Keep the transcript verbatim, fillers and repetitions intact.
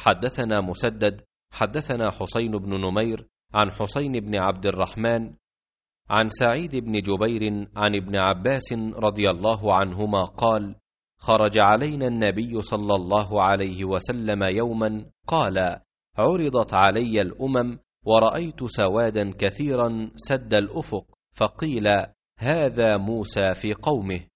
حدثنا مسدد حدثنا حسين بن نمير عن حسين بن عبد الرحمن عن سعيد بن جبير عن ابن عباس رضي الله عنهما قال: خرج علينا النبي صلى الله عليه وسلم يوما قال: عرضت علي الأمم ورأيت سوادا كثيرا سد الأفق، فقيل: هذا موسى في قومه.